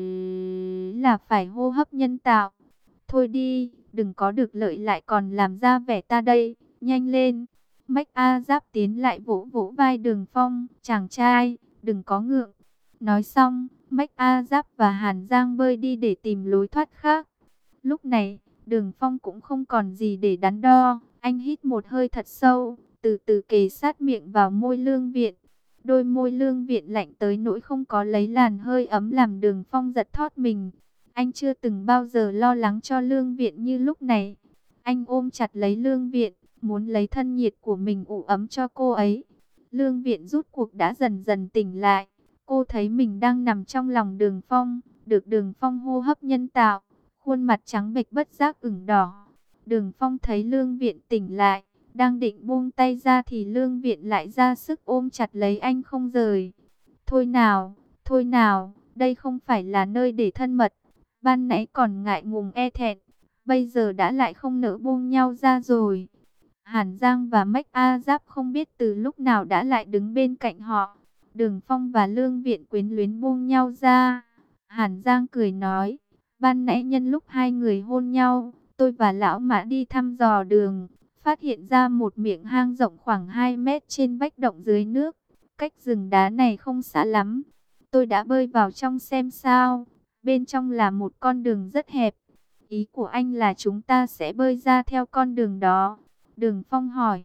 là phải hô hấp nhân tạo. Thôi đi, đừng có được lợi lại còn làm ra vẻ ta đây, nhanh lên. Mách A Giáp tiến lại vỗ vỗ vai Đường Phong, chàng trai, đừng có ngượng. Nói xong, Mách A Giáp và Hàn Giang bơi đi để tìm lối thoát khác. Lúc này, Đường Phong cũng không còn gì để đắn đo, anh hít một hơi thật sâu, từ từ kề sát miệng vào môi Lương Viện. Đôi môi Lương Viện lạnh tới nỗi không có lấy làn hơi ấm làm Đường Phong giật thót mình. Anh chưa từng bao giờ lo lắng cho Lương Viện như lúc này. Anh ôm chặt lấy Lương Viện, muốn lấy thân nhiệt của mình ủ ấm cho cô ấy. Lương Viện rút cuộc đã dần dần tỉnh lại. Cô thấy mình đang nằm trong lòng Đường Phong, được Đường Phong hô hấp nhân tạo. Khuôn mặt trắng bệch bất giác ửng đỏ. Đường Phong thấy Lương Viện tỉnh lại, đang định buông tay ra thì Lương Viện lại ra sức ôm chặt lấy anh không rời. Thôi nào, thôi nào, đây không phải là nơi để thân mật. Ban nãy còn ngại ngùng e thẹn, bây giờ đã lại không nỡ buông nhau ra rồi. Hàn Giang và Mách A Giáp không biết từ lúc nào đã lại đứng bên cạnh họ. Đường Phong và Lương Viện quyến luyến buông nhau ra. Hàn Giang cười nói, ban nãy nhân lúc hai người hôn nhau, tôi và Lão Mã đi thăm dò đường, phát hiện ra một miệng hang rộng khoảng hai mét trên vách động dưới nước. Cách rừng đá này không xa lắm. Tôi đã bơi vào trong xem sao. Bên trong là một con đường rất hẹp. Ý của anh là chúng ta sẽ bơi ra theo con đường đó. Đường Phong hỏi.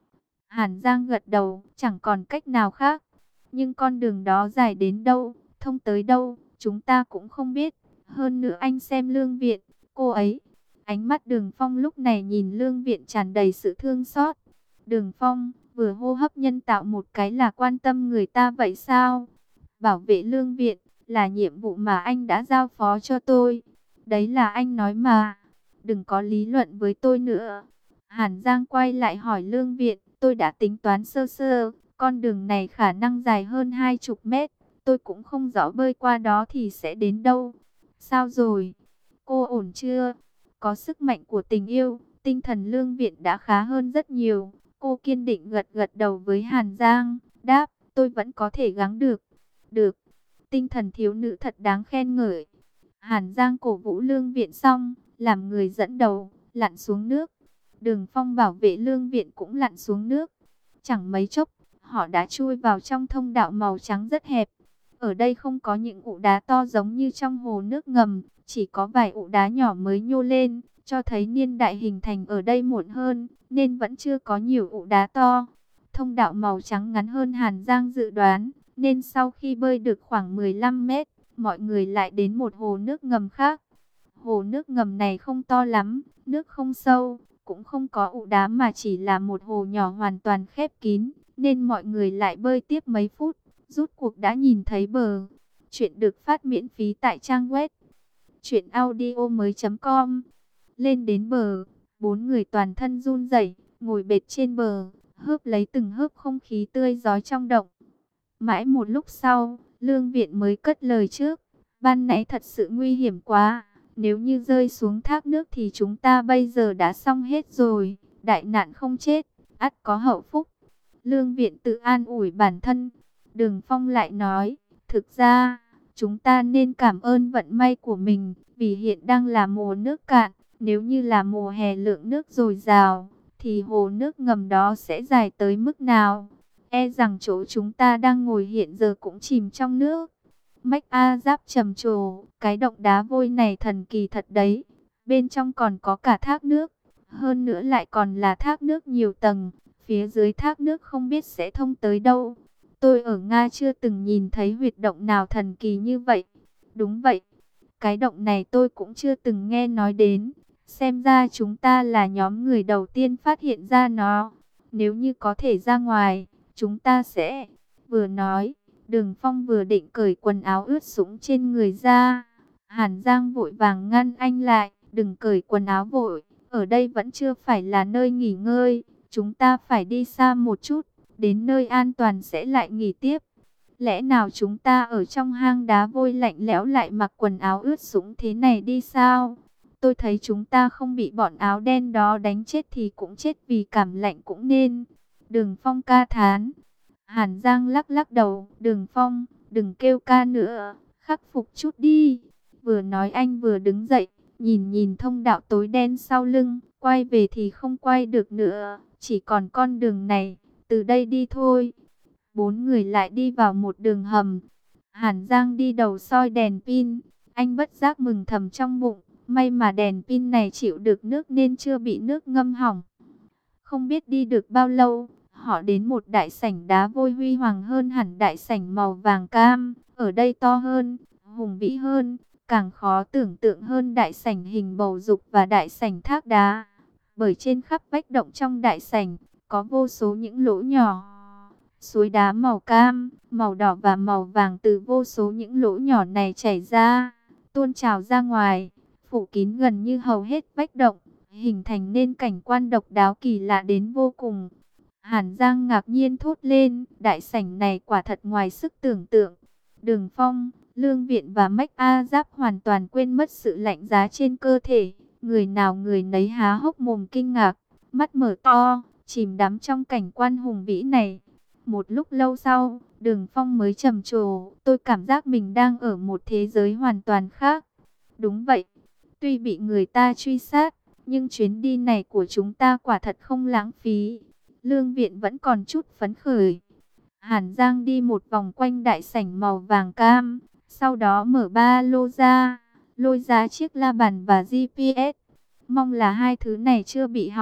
Hàn Giang gật đầu, chẳng còn cách nào khác. Nhưng con đường đó dài đến đâu, thông tới đâu, chúng ta cũng không biết. Hơn nữa anh xem Lương Viện, cô ấy. Ánh mắt Đường Phong lúc này nhìn Lương Viện tràn đầy sự thương xót. Đường Phong, vừa hô hấp nhân tạo một cái là quan tâm người ta vậy sao? Bảo vệ Lương Viện là nhiệm vụ mà anh đã giao phó cho tôi. Đấy là anh nói mà. Đừng có lý luận với tôi nữa. Hàn Giang quay lại hỏi Lương Viện. Tôi đã tính toán sơ sơ. Con đường này khả năng dài hơn hai chục mét. Tôi cũng không rõ bơi qua đó thì sẽ đến đâu. Sao rồi? Cô ổn chưa? Có sức mạnh của tình yêu, tinh thần Lương Viện đã khá hơn rất nhiều. Cô kiên định gật gật đầu với Hàn Giang. Đáp, tôi vẫn có thể gắng được. Được. Tinh thần thiếu nữ thật đáng khen ngợi. Hàn Giang cổ vũ Lương Viện xong, làm người dẫn đầu, lặn xuống nước. Đường Phong bảo vệ Lương Viện cũng lặn xuống nước. Chẳng mấy chốc, họ đã chui vào trong thông đạo màu trắng rất hẹp. Ở đây không có những ụ đá to giống như trong hồ nước ngầm, chỉ có vài ụ đá nhỏ mới nhô lên, cho thấy niên đại hình thành ở đây muộn hơn, nên vẫn chưa có nhiều ụ đá to. Thông đạo màu trắng ngắn hơn Hàn Giang dự đoán, nên sau khi bơi được khoảng mười lăm mét, mọi người lại đến một hồ nước ngầm khác. Hồ nước ngầm này không to lắm, nước không sâu, cũng không có ụ đá mà chỉ là một hồ nhỏ hoàn toàn khép kín, nên mọi người lại bơi tiếp mấy phút, rút cuộc đã nhìn thấy bờ. Chuyện được phát miễn phí tại trang web truyện audio mới chấm com. Lên đến bờ, bốn người toàn thân run rẩy, ngồi bệt trên bờ, hớp lấy từng hớp không khí tươi rói trong động. Mãi một lúc sau, Lương Viện mới cất lời trước. Ban nãy thật sự nguy hiểm quá. Nếu như rơi xuống thác nước thì chúng ta bây giờ đã xong hết rồi. Đại nạn không chết, ắt có hậu phúc. Lương Viện tự an ủi bản thân. Đường Phong lại nói, thực ra, chúng ta nên cảm ơn vận may của mình. Vì hiện đang là mùa nước cạn. Nếu như là mùa hè lượng nước dồi dào, thì hồ nước ngầm đó sẽ dài tới mức nào? E rằng chỗ chúng ta đang ngồi hiện giờ cũng chìm trong nước. Mách A Giáp trầm trồ, cái động đá vôi này thần kỳ thật đấy. Bên trong còn có cả thác nước. Hơn nữa lại còn là thác nước nhiều tầng. Phía dưới thác nước không biết sẽ thông tới đâu. Tôi ở Nga chưa từng nhìn thấy huyệt động nào thần kỳ như vậy. Đúng vậy. Cái động này tôi cũng chưa từng nghe nói đến. Xem ra chúng ta là nhóm người đầu tiên phát hiện ra nó. Nếu như có thể ra ngoài, chúng ta sẽ... Vừa nói, Đường Phong vừa định cởi quần áo ướt sũng trên người ra. Hàn Giang vội vàng ngăn anh lại. Đừng cởi quần áo vội. Ở đây vẫn chưa phải là nơi nghỉ ngơi. Chúng ta phải đi xa một chút. Đến nơi an toàn sẽ lại nghỉ tiếp. Lẽ nào chúng ta ở trong hang đá vôi lạnh lẽo lại mặc quần áo ướt sũng thế này đi sao? Tôi thấy chúng ta không bị bọn áo đen đó đánh chết thì cũng chết vì cảm lạnh cũng nên. Đường Phong ca thán. Hàn Giang lắc lắc đầu. Đường Phong, đừng kêu ca nữa. Khắc phục chút đi. Vừa nói anh vừa đứng dậy. Nhìn nhìn thông đạo tối đen sau lưng. Quay về thì không quay được nữa. Chỉ còn con đường này. Từ đây đi thôi. Bốn người lại đi vào một đường hầm. Hàn Giang đi đầu soi đèn pin. Anh bất giác mừng thầm trong bụng. May mà đèn pin này chịu được nước nên chưa bị nước ngâm hỏng. Không biết đi được bao lâu, họ đến một đại sảnh đá vôi huy hoàng hơn hẳn đại sảnh màu vàng cam. Ở đây to hơn, hùng vĩ hơn, càng khó tưởng tượng hơn đại sảnh hình bầu dục và đại sảnh thác đá. Bởi trên khắp vách động trong đại sảnh, có vô số những lỗ nhỏ. Suối đá màu cam, màu đỏ và màu vàng từ vô số những lỗ nhỏ này chảy ra, tuôn trào ra ngoài, phủ kín gần như hầu hết vách động, hình thành nên cảnh quan độc đáo kỳ lạ đến vô cùng. Hàn Giang ngạc nhiên thốt lên, đại sảnh này quả thật ngoài sức tưởng tượng. Đường Phong, Lương Viện và Mách A Giáp hoàn toàn quên mất sự lạnh giá trên cơ thể. Người nào người nấy há hốc mồm kinh ngạc, mắt mở to, chìm đắm trong cảnh quan hùng vĩ này. Một lúc lâu sau, Đường Phong mới trầm trồ, tôi cảm giác mình đang ở một thế giới hoàn toàn khác. Đúng vậy, tuy bị người ta truy sát, nhưng chuyến đi này của chúng ta quả thật không lãng phí. Lương Viện vẫn còn chút phấn khởi. Hàn Giang đi một vòng quanh đại sảnh màu vàng cam, sau đó mở ba lô ra, lôi ra chiếc la bàn và giê pê ét. Mong là hai thứ này chưa bị hỏng,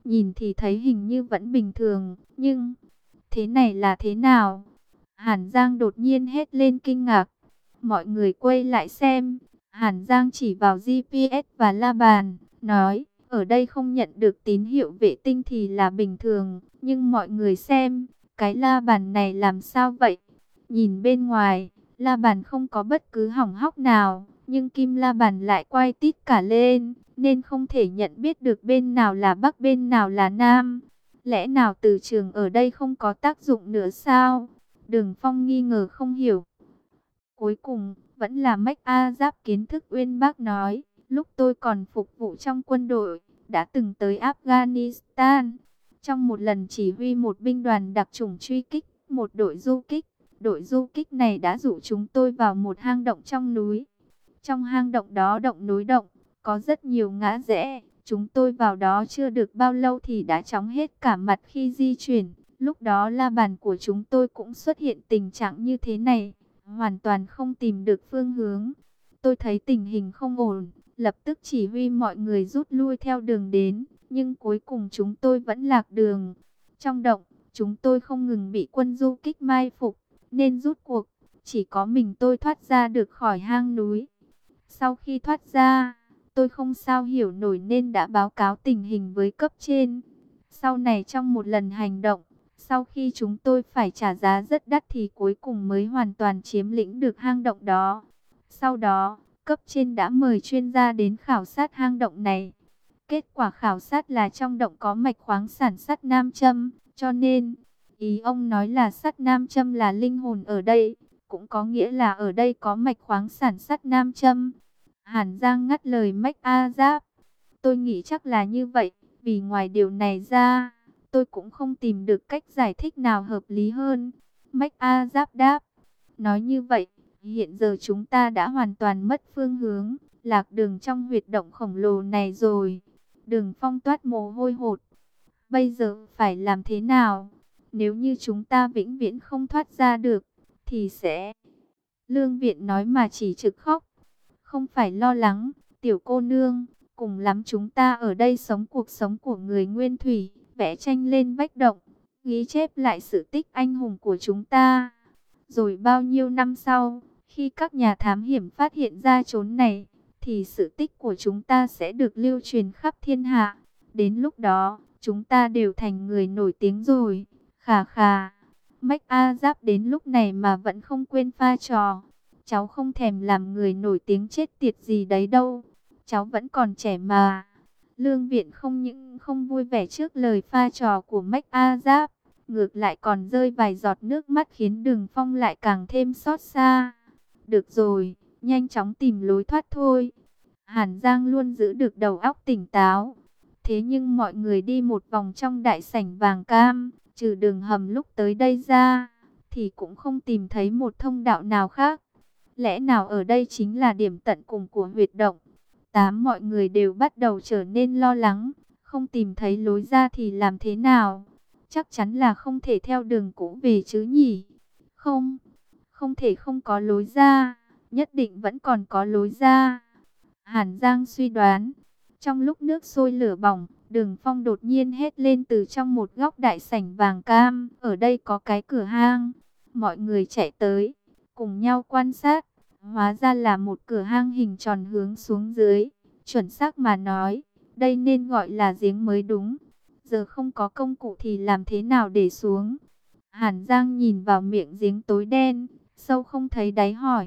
Nhìn thì thấy hình như vẫn bình thường, nhưng thế này là thế nào? Hàn Giang đột nhiên hét lên kinh ngạc. Mọi người quay lại xem. Hàn Giang chỉ vào giê pê ét và la bàn, nói, ở đây không nhận được tín hiệu vệ tinh thì là bình thường. Nhưng mọi người xem, cái la bàn này làm sao vậy? Nhìn bên ngoài, la bàn không có bất cứ hỏng hóc nào, nhưng kim la bàn lại quay tít cả lên, nên không thể nhận biết được bên nào là bắc bên nào là nam. Lẽ nào từ trường ở đây không có tác dụng nữa sao? Đường Phong nghi ngờ không hiểu. Cuối cùng, vẫn là Mách A Giáp kiến thức uyên bác nói, lúc tôi còn phục vụ trong quân đội, đã từng tới Afghanistan. Trong một lần chỉ huy một binh đoàn đặc chủng truy kích, một đội du kích. Đội du kích này đã dụ chúng tôi vào một hang động trong núi. Trong hang động đó động núi động, có rất nhiều ngã rẽ. Chúng tôi vào đó chưa được bao lâu thì đã chóng hết cả mặt khi di chuyển. Lúc đó la bàn của chúng tôi cũng xuất hiện tình trạng như thế này, hoàn toàn không tìm được phương hướng. Tôi thấy tình hình không ổn, lập tức chỉ huy mọi người rút lui theo đường đến, nhưng cuối cùng chúng tôi vẫn lạc đường. Trong động, chúng tôi không ngừng bị quân du kích mai phục, nên rút cuộc, chỉ có mình tôi thoát ra được khỏi hang núi. Sau khi thoát ra, tôi không sao hiểu nổi nên đã báo cáo tình hình với cấp trên. Sau này trong một lần hành động, sau khi chúng tôi phải trả giá rất đắt thì cuối cùng mới hoàn toàn chiếm lĩnh được hang động đó. Sau đó, cấp trên đã mời chuyên gia đến khảo sát hang động này. Kết quả khảo sát là trong động có mạch khoáng sản sắt nam châm, cho nên, ý ông nói là sắt nam châm là linh hồn ở đây, cũng có nghĩa là ở đây có mạch khoáng sản sắt nam châm. Hàn Giang ngắt lời Mách A Giáp. Tôi nghĩ chắc là như vậy, vì ngoài điều này ra, tôi cũng không tìm được cách giải thích nào hợp lý hơn. Mách A Giáp đáp. Nói như vậy, hiện giờ chúng ta đã hoàn toàn mất phương hướng, lạc đường trong huyệt động khổng lồ này rồi. Đường Phong toát mồ hôi hột. Bây giờ phải làm thế nào? Nếu như chúng ta vĩnh viễn không thoát ra được, thì sẽ... Lương Viện nói mà chỉ trực khóc. Không phải lo lắng, tiểu cô nương, cùng lắm chúng ta ở đây sống cuộc sống của người nguyên thủy, vẽ tranh lên vách động, ghi chép lại sự tích anh hùng của chúng ta. Rồi bao nhiêu năm sau, khi các nhà thám hiểm phát hiện ra chốn này, thì sự tích của chúng ta sẽ được lưu truyền khắp thiên hạ. Đến lúc đó, chúng ta đều thành người nổi tiếng rồi. Khà khà, Mách A Giáp đến lúc này mà vẫn không quên pha trò. Cháu không thèm làm người nổi tiếng chết tiệt gì đấy đâu. Cháu vẫn còn trẻ mà. Lương Viện không những không vui vẻ trước lời pha trò của Mách A Giáp, ngược lại còn rơi vài giọt nước mắt khiến Đường Phong lại càng thêm xót xa. Được rồi, nhanh chóng tìm lối thoát thôi. Hàn Giang luôn giữ được đầu óc tỉnh táo. Thế nhưng mọi người đi một vòng trong đại sảnh vàng cam, trừ đường hầm lúc tới đây ra, thì cũng không tìm thấy một thông đạo nào khác. Lẽ nào ở đây chính là điểm tận cùng của huyệt động? Tám mọi người đều bắt đầu trở nên lo lắng, không tìm thấy lối ra thì làm thế nào? Chắc chắn là không thể theo đường cũ về chứ nhỉ? Không, không thể không có lối ra, nhất định vẫn còn có lối ra. Hàn Giang suy đoán. Trong lúc nước sôi lửa bỏng, Đường Phong đột nhiên hét lên từ trong một góc đại sảnh vàng cam, ở đây có cái cửa hang. Mọi người chạy tới, cùng nhau quan sát. Hóa ra là một cửa hang hình tròn hướng xuống dưới. Chuẩn xác mà nói, đây nên gọi là giếng mới đúng. Giờ không có công cụ thì làm thế nào để xuống? Hàn Giang nhìn vào miệng giếng tối đen, sâu không thấy đáy hỏi.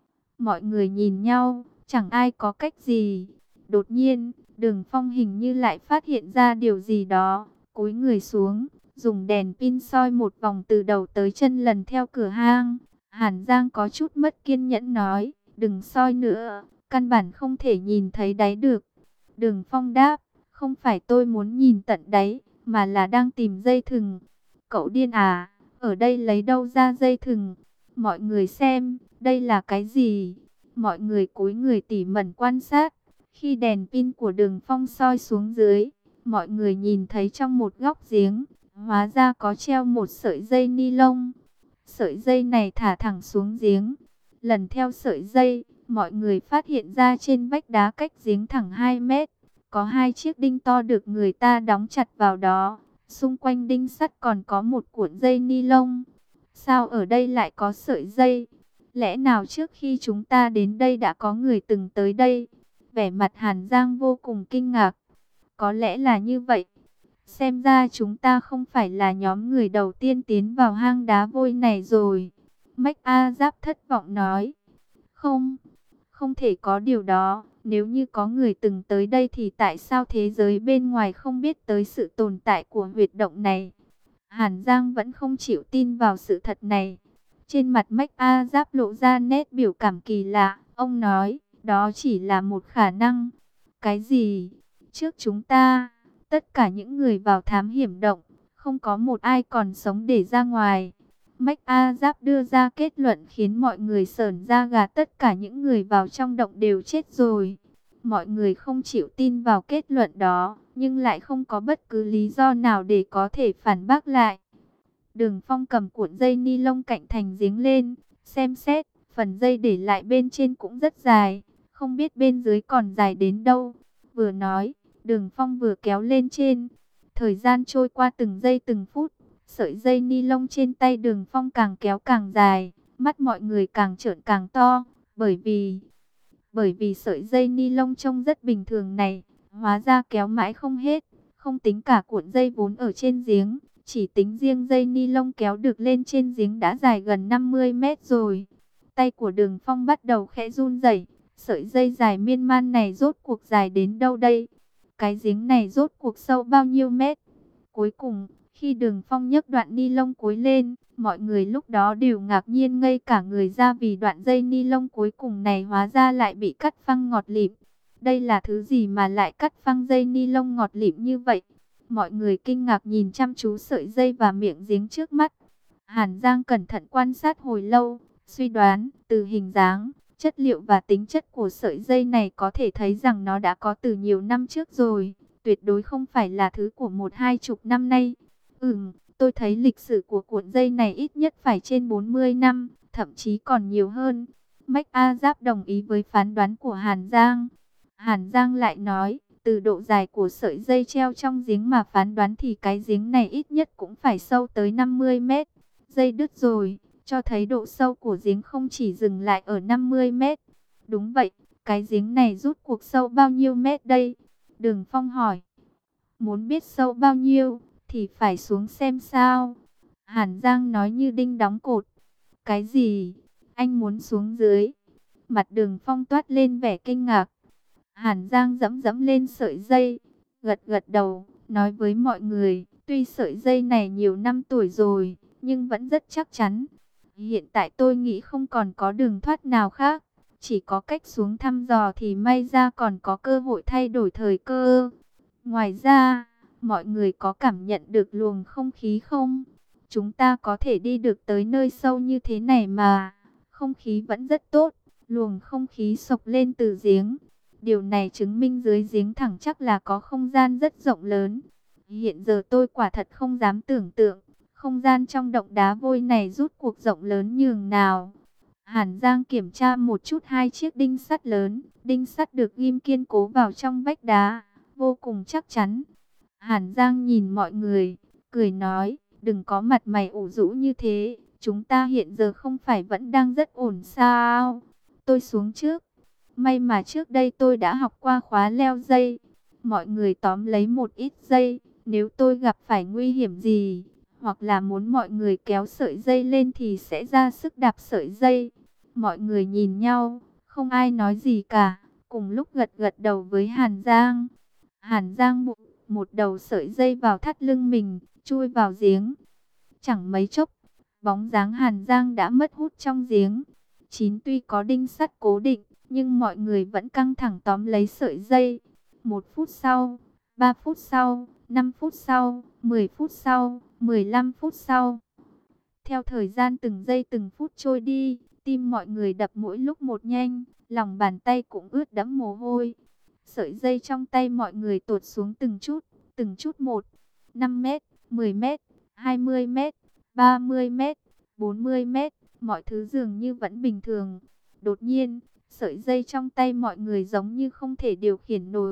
Mọi người nhìn nhau, chẳng ai có cách gì. Đột nhiên, Đường Phong hình như lại phát hiện ra điều gì đó, cúi người xuống, dùng đèn pin soi một vòng từ đầu tới chân lần theo cửa hang. Hàn Giang có chút mất kiên nhẫn nói, đừng soi nữa, căn bản không thể nhìn thấy đáy được. Đường Phong đáp, không phải tôi muốn nhìn tận đáy, mà là đang tìm dây thừng. Cậu điên à, ở đây lấy đâu ra dây thừng? Mọi người xem, đây là cái gì? Mọi người cúi người tỉ mẩn quan sát. Khi đèn pin của Đường Phong soi xuống dưới, mọi người nhìn thấy trong một góc giếng, hóa ra có treo một sợi dây ni lông. Sợi dây này thả thẳng xuống giếng. Lần theo sợi dây, mọi người phát hiện ra trên vách đá cách giếng thẳng hai mét, có hai chiếc đinh to được người ta đóng chặt vào đó. Xung quanh đinh sắt còn có một cuộn dây ni lông. Sao ở đây lại có sợi dây? Lẽ nào trước khi chúng ta đến đây đã có người từng tới đây? Vẻ mặt Hàn Giang vô cùng kinh ngạc. Có lẽ là như vậy. Xem ra chúng ta không phải là nhóm người đầu tiên tiến vào hang đá vôi này rồi. Mách A Giáp thất vọng nói. Không, không thể có điều đó. Nếu như có người từng tới đây thì tại sao thế giới bên ngoài không biết tới sự tồn tại của huyệt động này? Hàn Giang vẫn không chịu tin vào sự thật này. Trên mặt Mách A Giáp lộ ra nét biểu cảm kỳ lạ. Ông nói, đó chỉ là một khả năng. Cái gì? Trước chúng ta, tất cả những người vào thám hiểm động, không có một ai còn sống để ra ngoài. Mách A Giáp đưa ra kết luận khiến mọi người sởn da gà, tất cả những người vào trong động đều chết rồi. Mọi người không chịu tin vào kết luận đó, nhưng lại không có bất cứ lý do nào để có thể phản bác lại. Đường Phong cầm cuộn dây ni lông cạnh thành giếng lên, xem xét, phần dây để lại bên trên cũng rất dài, không biết bên dưới còn dài đến đâu. Vừa nói, Đường Phong vừa kéo lên trên. Thời gian trôi qua từng giây từng phút, sợi dây ni lông trên tay Đường Phong càng kéo càng dài, mắt mọi người càng trợn càng to, bởi vì bởi vì sợi dây ni lông trông rất bình thường này, hóa ra kéo mãi không hết, không tính cả cuộn dây vốn ở trên giếng, chỉ tính riêng dây ni lông kéo được lên trên giếng đã dài gần năm mươi mét rồi. Tay của Đường Phong bắt đầu khẽ run rẩy, sợi dây dài miên man này rốt cuộc dài đến đâu đây? Cái giếng này rốt cuộc sâu bao nhiêu mét? Cuối cùng, khi Đường Phong nhấc đoạn ni lông cuối lên, mọi người lúc đó đều ngạc nhiên ngây cả người ra, vì đoạn dây ni lông cuối cùng này hóa ra lại bị cắt phăng ngọt lịm. Đây là thứ gì mà lại cắt phăng dây ni lông ngọt lịm như vậy? Mọi người kinh ngạc nhìn chăm chú sợi dây và miệng giếng trước mắt. Hàn Giang cẩn thận quan sát hồi lâu, suy đoán từ hình dáng, chất liệu và tính chất của sợi dây này có thể thấy rằng nó đã có từ nhiều năm trước rồi, tuyệt đối không phải là thứ của một hai chục năm nay. Ừm, tôi thấy lịch sử của cuộn dây này ít nhất phải trên bốn mươi năm, thậm chí còn nhiều hơn. Mách A Giáp đồng ý với phán đoán của Hàn Giang. Hàn Giang lại nói, từ độ dài của sợi dây treo trong giếng mà phán đoán thì cái giếng này ít nhất cũng phải sâu tới năm mươi mét. Dây đứt rồi, cho thấy độ sâu của giếng không chỉ dừng lại ở năm mươi mét. Đúng vậy, cái giếng này rút cuộc sâu bao nhiêu mét đây? Đường Phong hỏi. Muốn biết sâu bao nhiêu thì phải xuống xem sao. Hàn Giang nói như đinh đóng cột. Cái gì? Anh muốn xuống dưới? Mặt Đường Phong toát lên vẻ kinh ngạc. Hàn Giang dẫm dẫm lên sợi dây, gật gật đầu, nói với mọi người, tuy sợi dây này nhiều năm tuổi rồi, nhưng vẫn rất chắc chắn. Hiện tại tôi nghĩ không còn có đường thoát nào khác, chỉ có cách xuống thăm dò thì may ra còn có cơ hội thay đổi thời cơ. Ngoài ra, mọi người có cảm nhận được luồng không khí không? Chúng ta có thể đi được tới nơi sâu như thế này mà, không khí vẫn rất tốt, luồng không khí sộc lên từ giếng. Điều này chứng minh dưới giếng thẳng chắc là có không gian rất rộng lớn. Hiện giờ tôi quả thật không dám tưởng tượng, không gian trong động đá vôi này rút cuộc rộng lớn nhường nào. Hàn Giang kiểm tra một chút hai chiếc đinh sắt lớn, đinh sắt được ghim kiên cố vào trong vách đá, vô cùng chắc chắn. Hàn Giang nhìn mọi người, cười nói, đừng có mặt mày ủ rũ như thế, chúng ta hiện giờ không phải vẫn đang rất ổn sao? Tôi xuống trước. May mà trước đây tôi đã học qua khóa leo dây. Mọi người tóm lấy một ít dây, nếu tôi gặp phải nguy hiểm gì, hoặc là muốn mọi người kéo sợi dây lên thì sẽ ra sức đạp sợi dây. Mọi người nhìn nhau, không ai nói gì cả, cùng lúc gật gật đầu với Hàn Giang. Hàn Giang buộc một đầu sợi dây vào thắt lưng mình, chui vào giếng. Chẳng mấy chốc, bóng dáng Hàn Giang đã mất hút trong giếng. Chín tuy có đinh sắt cố định, nhưng mọi người vẫn căng thẳng tóm lấy sợi dây. Một phút sau, ba phút sau, năm phút sau, mười phút sau, mười lăm phút sau. Theo thời gian từng giây từng phút trôi đi, tim mọi người đập mỗi lúc một nhanh, lòng bàn tay cũng ướt đẫm mồ hôi. Sợi dây trong tay mọi người tuột xuống từng chút, từng chút một. năm mét, mười mét, hai mươi mét, ba mươi mét, bốn mươi mét, mọi thứ dường như vẫn bình thường. Đột nhiên, sợi dây trong tay mọi người giống như không thể điều khiển nổi,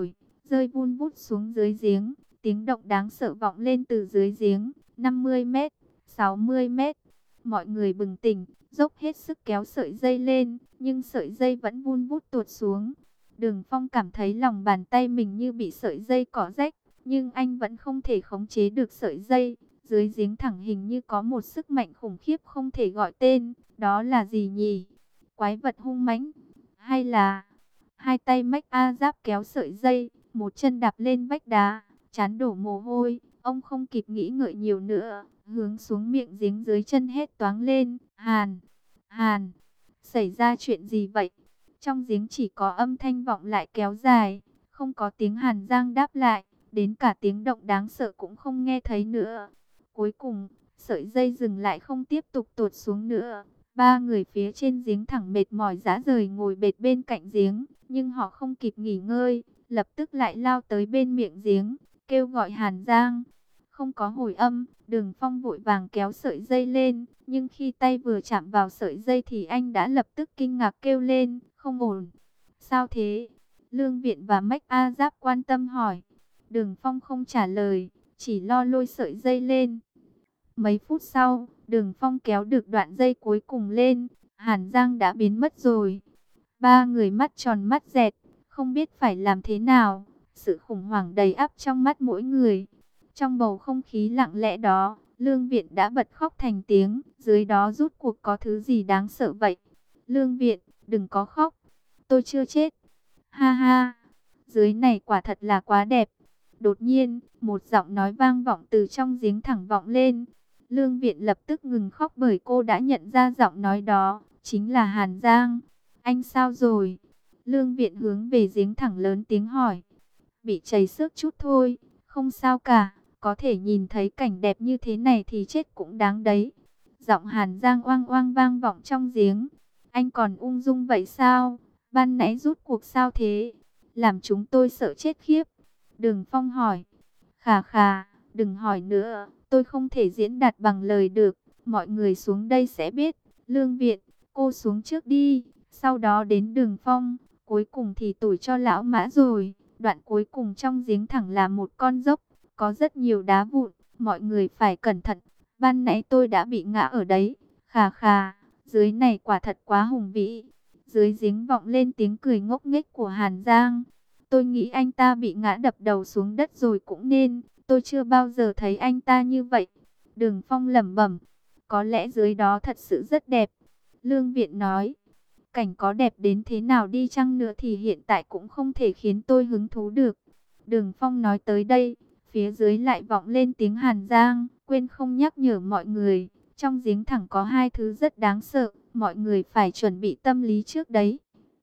rơi vun vút xuống dưới giếng. Tiếng động đáng sợ vọng lên từ dưới giếng, năm mươi mét, sáu mươi mét. Mọi người bừng tỉnh, dốc hết sức kéo sợi dây lên, nhưng sợi dây vẫn vun vút tuột xuống. Đường Phong cảm thấy lòng bàn tay mình như bị sợi dây cỏ rách, nhưng anh vẫn không thể khống chế được sợi dây. Dưới giếng thẳng hình như có một sức mạnh khủng khiếp không thể gọi tên, đó là gì nhỉ? Quái vật hung mãnh, hay là... Hai tay Mách A Giáp kéo sợi dây, một chân đạp lên vách đá, trán đổ mồ hôi, ông không kịp nghĩ ngợi nhiều nữa, hướng xuống miệng giếng dưới chân hét toáng lên, Hàn, Hàn, xảy ra chuyện gì vậy? Trong giếng chỉ có âm thanh vọng lại kéo dài, không có tiếng Hàn Giang đáp lại, đến cả tiếng động đáng sợ cũng không nghe thấy nữa. Cuối cùng, sợi dây dừng lại không tiếp tục tuột xuống nữa. Ba người phía trên giếng thẳng mệt mỏi rã rời ngồi bệt bên cạnh giếng, nhưng họ không kịp nghỉ ngơi, lập tức lại lao tới bên miệng giếng, kêu gọi Hàn Giang. Không có hồi âm, Đường Phong vội vàng kéo sợi dây lên, nhưng khi tay vừa chạm vào sợi dây thì anh đã lập tức kinh ngạc kêu lên, không ổn. Sao thế? Lương Viện và Mách A Giáp quan tâm hỏi. Đường Phong không trả lời, chỉ lo lôi sợi dây lên. Mấy phút sau, Đường Phong kéo được đoạn dây cuối cùng lên, Hàn Giang đã biến mất rồi. Ba người mắt tròn mắt dẹt, không biết phải làm thế nào, sự khủng hoảng đầy ắp trong mắt mỗi người. Trong bầu không khí lặng lẽ đó, Lương Viện đã bật khóc thành tiếng, dưới đó rút cuộc có thứ gì đáng sợ vậy? Lương Viện, đừng có khóc, tôi chưa chết. Ha ha, dưới này quả thật là quá đẹp. Đột nhiên, một giọng nói vang vọng từ trong giếng thẳng vọng lên. Lương Viện lập tức ngừng khóc bởi cô đã nhận ra giọng nói đó, chính là Hàn Giang. Anh sao rồi? Lương Viện hướng về giếng thẳng lớn tiếng hỏi. Bị chảy xước chút thôi, không sao cả, có thể nhìn thấy cảnh đẹp như thế này thì chết cũng đáng đấy. Giọng Hàn Giang oang oang vang vọng trong giếng. Anh còn ung dung vậy sao? Ban nãy rút cuộc sao thế? Làm chúng tôi sợ chết khiếp. Đường Phong hỏi. Khà khà, đừng hỏi nữa, tôi không thể diễn đạt bằng lời được, mọi người xuống đây sẽ biết. Lương Viện, cô xuống trước đi, sau đó đến Đường Phong, cuối cùng thì tủi cho lão Mã rồi. Đoạn cuối cùng trong giếng thẳng là một con dốc, có rất nhiều đá vụn, mọi người phải cẩn thận. Ban nãy tôi đã bị ngã ở đấy, khà khà, dưới này quả thật quá hùng vĩ. Dưới giếng vọng lên tiếng cười ngốc nghếch của Hàn Giang. Tôi nghĩ anh ta bị ngã đập đầu xuống đất rồi cũng nên, tôi chưa bao giờ thấy anh ta như vậy. Đường Phong lẩm bẩm, có lẽ dưới đó thật sự rất đẹp. Lương Viện nói, cảnh có đẹp đến thế nào đi chăng nữa thì hiện tại cũng không thể khiến tôi hứng thú được. Đường Phong nói tới đây, phía dưới lại vọng lên tiếng Hàn Giang, quên không nhắc nhở mọi người, trong giếng thẳng có hai thứ rất đáng sợ, mọi người phải chuẩn bị tâm lý trước đấy.